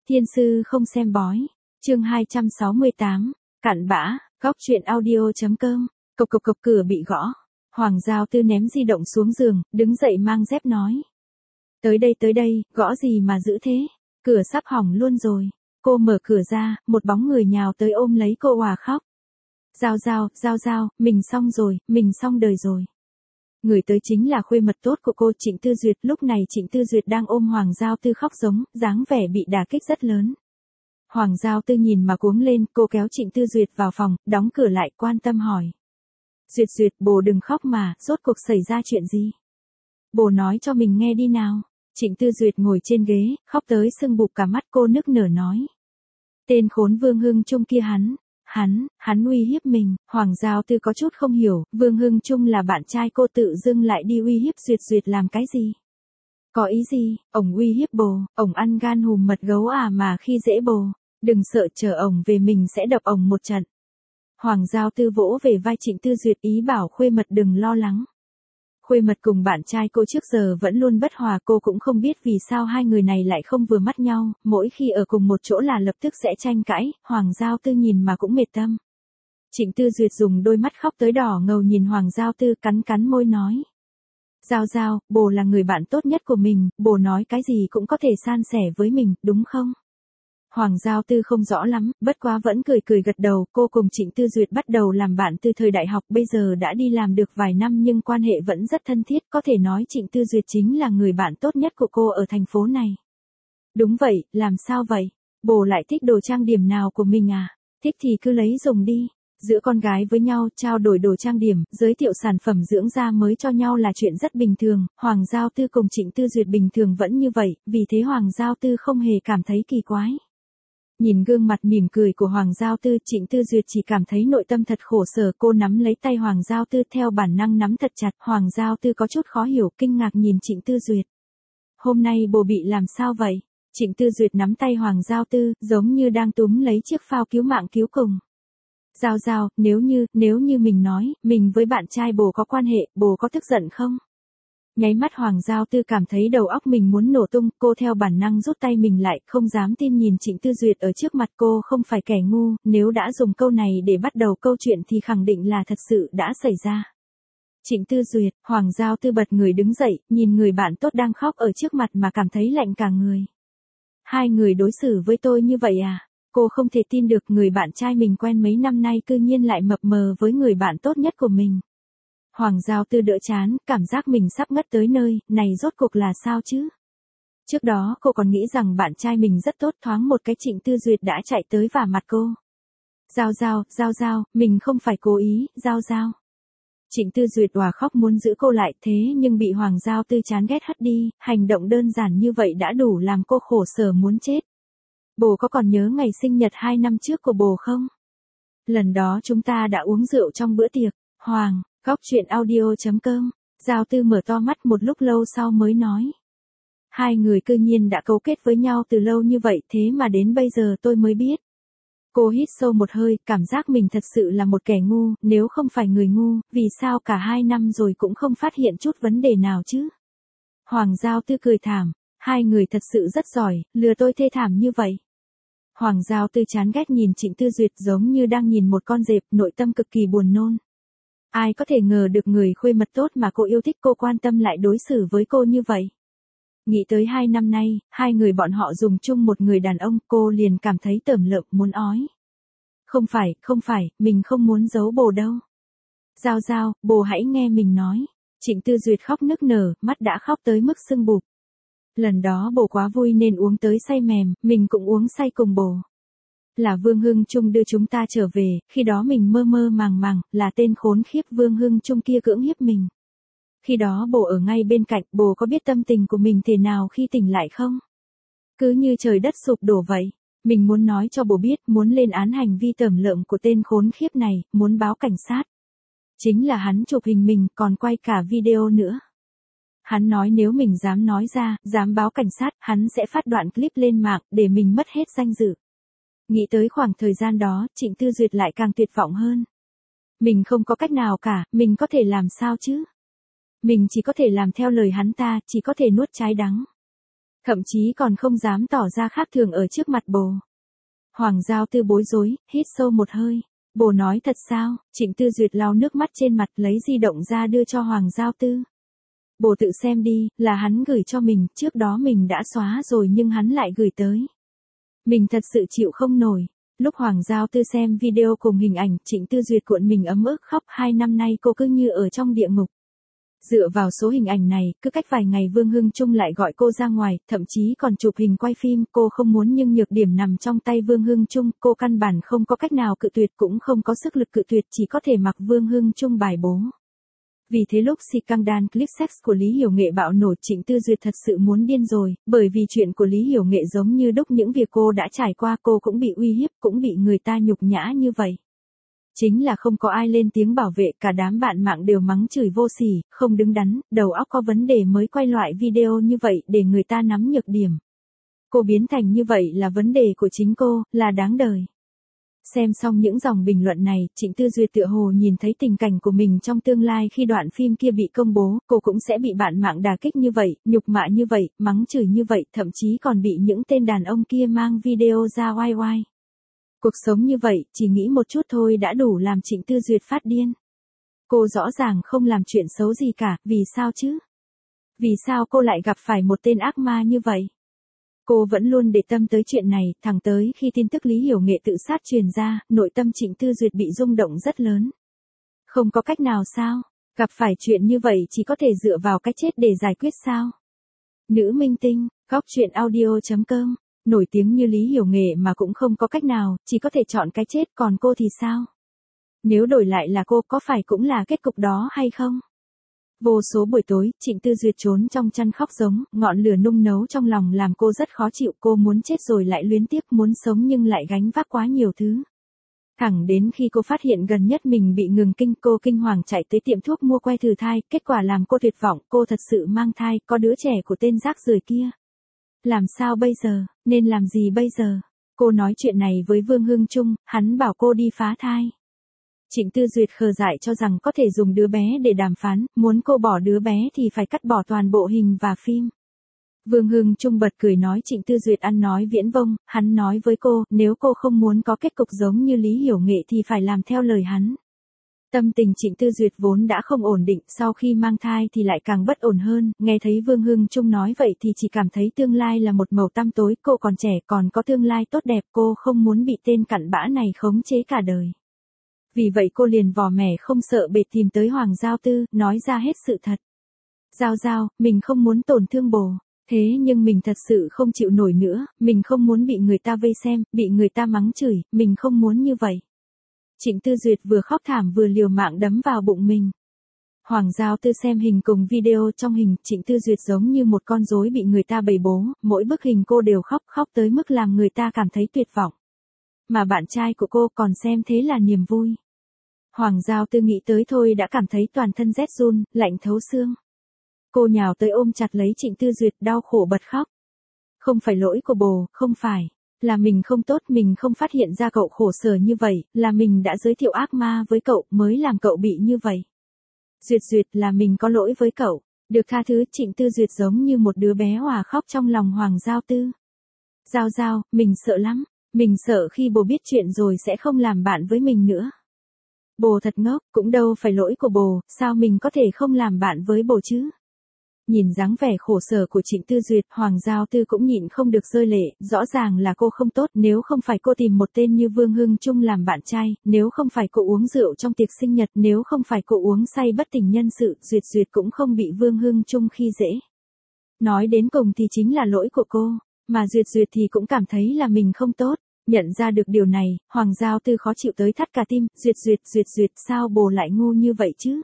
Thiên sư không xem bói. Chương 268. Cặn bã. Góc truyện audio.com. Cộc cộc cộc, cửa bị gõ. Hoàng Giao Tư ném di động xuống giường, đứng dậy mang dép nói. Tới đây, gõ gì mà dữ thế? Cửa sắp hỏng luôn rồi. Cô mở cửa ra, một bóng người nhào tới ôm lấy cô òa khóc. Giao, mình xong rồi, mình xong đời rồi. Người tới chính là khuê mật tốt của cô, Trịnh Tư Duyệt. Lúc này Trịnh Tư Duyệt đang ôm Hoàng Giao Tư khóc giống, dáng vẻ bị đả kích rất lớn. Hoàng Giao Tư nhìn mà cuống lên, cô kéo Trịnh Tư Duyệt vào phòng, đóng cửa lại, quan tâm hỏi. Duyệt, bồ đừng khóc mà, rốt cuộc xảy ra chuyện gì? Bồ nói cho mình nghe đi nào. Trịnh Tư Duyệt ngồi trên ghế, khóc tới sưng bụp cả mắt, cô nức nở nói. Tên khốn Vương Hưng Trung kia hắn uy hiếp mình. Hoàng Giao Tư có chút không hiểu, Vương Hưng Trung là bạn trai cô, tự dưng lại đi uy hiếp Duyệt làm cái gì? Có ý gì? Ổng uy hiếp bồ, ổng ăn gan hùm mật gấu à mà khi dễ bồ. Đừng sợ, chờ ổng về mình sẽ đập ổng một trận. Hoàng Giao Tư vỗ về vai Trịnh Tư Duyệt, ý bảo khuê mật đừng lo lắng. Khuê mật cùng bạn trai cô trước giờ vẫn luôn bất hòa, cô cũng không biết vì sao hai người này lại không vừa mắt nhau, mỗi khi ở cùng một chỗ là lập tức sẽ tranh cãi. Hoàng Giao Tư nhìn mà cũng mệt tâm. Trịnh Tư Duyệt dùng đôi mắt khóc tới đỏ ngầu nhìn Hoàng Giao Tư, cắn môi nói. Giao, bồ là người bạn tốt nhất của mình, bồ nói cái gì cũng có thể san sẻ với mình, đúng không? Hoàng Giao Tư không rõ lắm, bất quá vẫn cười gật đầu. Cô cùng Trịnh Tư Duyệt bắt đầu làm bạn từ thời đại học, bây giờ đã đi làm được vài năm nhưng quan hệ vẫn rất thân thiết, có thể nói Trịnh Tư Duyệt chính là người bạn tốt nhất của cô ở thành phố này. Đúng vậy, làm sao vậy? Bồ lại thích đồ trang điểm nào của mình à? Thích thì cứ lấy dùng đi. Giữa con gái với nhau, trao đổi đồ trang điểm, giới thiệu sản phẩm dưỡng da mới cho nhau là chuyện rất bình thường. Hoàng Giao Tư cùng Trịnh Tư Duyệt bình thường vẫn như vậy, vì thế Hoàng Giao Tư không hề cảm thấy kỳ quái. Nhìn gương mặt mỉm cười của Hoàng Giao Tư, Trịnh Tư Duyệt chỉ cảm thấy nội tâm thật khổ sở. Cô nắm lấy tay Hoàng Giao Tư, theo bản năng nắm thật chặt. Hoàng Giao Tư có chút khó hiểu, kinh ngạc nhìn Trịnh Tư Duyệt. Hôm nay bồ bị làm sao vậy? Trịnh Tư Duyệt nắm tay Hoàng Giao Tư, giống như đang túm lấy chiếc phao cứu mạng cứu cùng. Giao, nếu như mình nói, mình với bạn trai bồ có quan hệ, bồ có tức giận không? Nháy mắt Hoàng Giao Tư cảm thấy đầu óc mình muốn nổ tung, cô theo bản năng rút tay mình lại, không dám tin nhìn Trịnh Tư Duyệt ở trước mặt. Cô không phải kẻ ngu, nếu đã dùng câu này để bắt đầu câu chuyện thì khẳng định là thật sự đã xảy ra. Trịnh Tư Duyệt, Hoàng Giao Tư bật người đứng dậy, nhìn người bạn tốt đang khóc ở trước mặt mà cảm thấy lạnh cả người. Hai người đối xử với tôi như vậy à? Cô không thể tin được người bạn trai mình quen mấy năm nay cư nhiên lại mập mờ với người bạn tốt nhất của mình. Hoàng Giao Tư đỡ chán, cảm giác mình sắp ngất tới nơi, này rốt cuộc là sao chứ? Trước đó cô còn nghĩ rằng bạn trai mình rất tốt, thoáng một cái Trịnh Tư Duyệt đã chạy tới vả mặt cô. Giao, mình không phải cố ý, Giao. Trịnh Tư Duyệt òa khóc muốn giữ cô lại, thế nhưng bị Hoàng Giao Tư chán ghét hất đi, hành động đơn giản như vậy đã đủ làm cô khổ sở muốn chết. Bồ có còn nhớ ngày sinh nhật 2 năm trước của bồ không? Lần đó chúng ta đã uống rượu trong bữa tiệc. Góc truyện audio.com. Giao Tư mở to mắt một lúc lâu sau mới nói. Hai người cư nhiên đã cấu kết với nhau từ lâu như vậy, thế mà đến bây giờ tôi mới biết. Cô hít sâu một hơi, cảm giác mình thật sự là một kẻ ngu, nếu không phải người ngu, vì sao cả 2 năm rồi cũng không phát hiện chút vấn đề nào chứ? Hoàng Giao Tư cười thảm, hai người thật sự rất giỏi, lừa tôi thê thảm như vậy. Hoàng Giao Tư chán ghét nhìn Trịnh Tư Duyệt giống như đang nhìn một con dẹp, nội tâm cực kỳ buồn nôn. Ai có thể ngờ được người khuê mật tốt mà cô yêu thích, cô quan tâm lại đối xử với cô như vậy. Nghĩ tới 2 năm nay, hai người bọn họ dùng chung một người đàn ông, cô liền cảm thấy tởm lợm muốn ói. Không phải, mình không muốn giấu bồ đâu. Giao, bồ hãy nghe mình nói. Trịnh Tư Duyệt khóc nức nở, mắt đã khóc tới mức sưng bụp. Lần đó bồ quá vui nên uống tới say mềm, mình cũng uống say cùng bồ. Là Vương Hưng Trung đưa chúng ta trở về, khi đó mình mơ màng, là tên khốn khiếp Vương Hưng Trung kia cưỡng hiếp mình. Khi đó bồ ở ngay bên cạnh, bồ có biết tâm tình của mình thế nào khi tỉnh lại không? Cứ như trời đất sụp đổ vậy. Mình muốn nói cho bồ biết, muốn lên án hành vi tởm lợm của tên khốn khiếp này, muốn báo cảnh sát. Chính là hắn chụp hình mình, còn quay cả video nữa. Hắn nói nếu mình dám nói ra, dám báo cảnh sát, hắn sẽ phát đoạn clip lên mạng, để mình mất hết danh dự. Nghĩ tới khoảng thời gian đó, Trịnh Tư Duyệt lại càng tuyệt vọng hơn. Mình không có cách nào cả, mình có thể làm sao chứ? Mình chỉ có thể làm theo lời hắn ta, chỉ có thể nuốt trái đắng. Thậm chí còn không dám tỏ ra khác thường ở trước mặt bồ. Hoàng Giao Tư bối rối, hít sâu một hơi. Bồ nói thật sao? Trịnh Tư Duyệt lau nước mắt trên mặt lấy di động ra đưa cho Hoàng Giao Tư. Bồ tự xem đi, là hắn gửi cho mình, trước đó mình đã xóa rồi nhưng hắn lại gửi tới. Mình thật sự chịu không nổi. Lúc Hoàng Giao Tư xem video cùng hình ảnh, Trịnh Tư Duyệt cuộn mình ấm ức khóc, 2 năm nay cô cứ như ở trong địa ngục. Dựa vào số hình ảnh này, cứ cách vài ngày Vương Hưng Trung lại gọi cô ra ngoài, thậm chí còn chụp hình quay phim, cô không muốn nhưng nhược điểm nằm trong tay Vương Hưng Trung, cô căn bản không có cách nào cự tuyệt cũng không có sức lực cự tuyệt, chỉ có thể mặc Vương Hưng Trung bài bố. Vì thế lúc scandal clip sex của Lý Hiểu Nghệ bạo nổ, Trịnh Tư Duyệt thật sự muốn điên rồi, bởi vì chuyện của Lý Hiểu Nghệ giống như đúc những việc cô đã trải qua, cô cũng bị uy hiếp, cũng bị người ta nhục nhã như vậy. Chính là không có ai lên tiếng bảo vệ, cả đám bạn mạng đều mắng chửi vô sỉ, không đứng đắn, đầu óc có vấn đề mới quay loại video như vậy để người ta nắm nhược điểm. Cô biến thành như vậy là vấn đề của chính cô, là đáng đời. Xem xong những dòng bình luận này, Trịnh Tư Duyệt tựa hồ nhìn thấy tình cảnh của mình trong tương lai khi đoạn phim kia bị công bố, cô cũng sẽ bị bạn mạng đả kích như vậy, nhục mạ như vậy, mắng chửi như vậy, thậm chí còn bị những tên đàn ông kia mang video ra oai oai. Cuộc sống như vậy, chỉ nghĩ một chút thôi đã đủ làm Trịnh Tư Duyệt phát điên. Cô rõ ràng không làm chuyện xấu gì cả, vì sao chứ? Vì sao cô lại gặp phải một tên ác ma như vậy? Cô vẫn luôn để tâm tới chuyện này, thẳng tới khi tin tức Lý Hiểu Nghệ tự sát truyền ra, nội tâm Trịnh Tư Duyệt bị rung động rất lớn. Không có cách nào sao? Gặp phải chuyện như vậy chỉ có thể dựa vào cái chết để giải quyết sao? Nữ minh tinh, góc truyện audio.com. Nổi tiếng như Lý Hiểu Nghệ mà cũng không có cách nào, chỉ có thể chọn cái chết, còn cô thì sao? Nếu đổi lại là cô, có phải cũng là kết cục đó hay không? Vô số buổi tối, Trịnh Tư Duyệt trốn trong chăn khóc giống, ngọn lửa nung nấu trong lòng làm cô rất khó chịu, cô muốn chết rồi lại luyến tiếc, muốn sống nhưng lại gánh vác quá nhiều thứ. Thẳng đến khi cô phát hiện gần nhất mình bị ngừng kinh, cô kinh hoàng chạy tới tiệm thuốc mua que thử thai, kết quả làm cô tuyệt vọng, cô thật sự mang thai, có đứa trẻ của tên rác rưởi kia. Làm sao bây giờ, nên làm gì bây giờ? Cô nói chuyện này với Vương Hưng Trung, hắn bảo cô đi phá thai. Trịnh Tư Duyệt khờ dại cho rằng có thể dùng đứa bé để đàm phán, muốn cô bỏ đứa bé thì phải cắt bỏ toàn bộ hình và phim. Vương Hưng Trung bật cười nói Trịnh Tư Duyệt ăn nói viễn vông, hắn nói với cô, nếu cô không muốn có kết cục giống như Lý Hiểu Nghệ thì phải làm theo lời hắn. Tâm tình Trịnh Tư Duyệt vốn đã không ổn định, sau khi mang thai thì lại càng bất ổn hơn, nghe thấy Vương Hưng Trung nói vậy thì chỉ cảm thấy tương lai là một màu tăm tối, cô còn trẻ còn có tương lai tốt đẹp, cô không muốn bị tên cặn bã này khống chế cả đời. Vì vậy cô liền vò mẻ không sợ bệt tìm tới Hoàng Giao Tư, nói ra hết sự thật. Giao Giao, mình không muốn tổn thương bồ, thế nhưng mình thật sự không chịu nổi nữa, mình không muốn bị người ta vây xem, bị người ta mắng chửi, mình không muốn như vậy. Trịnh Tư Duyệt vừa khóc thảm vừa liều mạng đấm vào bụng mình. Hoàng Giao Tư xem hình cùng video, trong hình, Trịnh Tư Duyệt giống như một con rối bị người ta bày bố, mỗi bức hình cô đều khóc tới mức làm người ta cảm thấy tuyệt vọng. Mà bạn trai của cô còn xem thế là niềm vui. Hoàng Giao Tư nghĩ tới thôi đã cảm thấy toàn thân rét run, lạnh thấu xương. Cô nhào tới ôm chặt lấy Trịnh Tư Duyệt, đau khổ bật khóc. Không phải lỗi của bồ, không phải. Là mình không tốt, mình không phát hiện ra cậu khổ sở như vậy, là mình đã giới thiệu ác ma với cậu mới làm cậu bị như vậy. Duyệt là mình có lỗi với cậu. Được tha thứ, Trịnh Tư Duyệt giống như một đứa bé hòa khóc trong lòng Hoàng Giao Tư. Giao, mình sợ lắm. Mình sợ khi bồ biết chuyện rồi sẽ không làm bạn với mình nữa. Bồ thật ngốc, cũng đâu phải lỗi của bồ, sao mình có thể không làm bạn với bồ chứ? Nhìn dáng vẻ khổ sở của Trịnh Tư Duyệt, Hoàng Giao Tư cũng nhịn không được rơi lệ, rõ ràng là cô không tốt, nếu không phải cô tìm một tên như Vương Hưng Trung làm bạn trai, nếu không phải cô uống rượu trong tiệc sinh nhật, nếu không phải cô uống say bất tỉnh nhân sự, Duyệt cũng không bị Vương Hưng Trung khi dễ. Nói đến cùng thì chính là lỗi của cô, mà Duyệt thì cũng cảm thấy là mình không tốt. Nhận ra được điều này, Hoàng Giao Tư khó chịu tới thắt cả tim, Duyệt, sao bồ lại ngu như vậy chứ?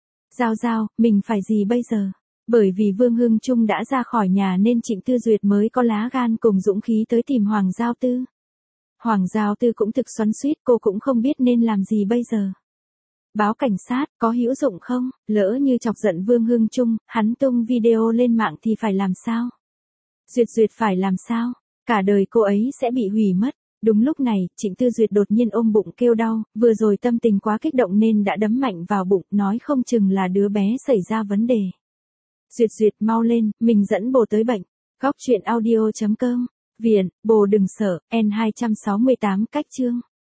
Giao, mình phải gì bây giờ? Bởi vì Vương Hưng Trung đã ra khỏi nhà nên Trịnh Tư Duyệt mới có lá gan cùng dũng khí tới tìm Hoàng Giao Tư. Hoàng Giao Tư cũng thực xoắn xuýt, cô cũng không biết nên làm gì bây giờ. Báo cảnh sát, có hữu dụng không? Lỡ như chọc giận Vương Hưng Trung, hắn tung video lên mạng thì phải làm sao? Duyệt phải làm sao? Cả đời cô ấy sẽ bị hủy mất. Đúng lúc này, Trịnh Tư Duyệt đột nhiên ôm bụng kêu đau, vừa rồi tâm tình quá kích động nên đã đấm mạnh vào bụng, nói không chừng là đứa bé xảy ra vấn đề. Duyệt mau lên, mình dẫn bồ tới bệnh. Góc truyện audio.com. Viện, bồ đừng sợ, N268 cách chương.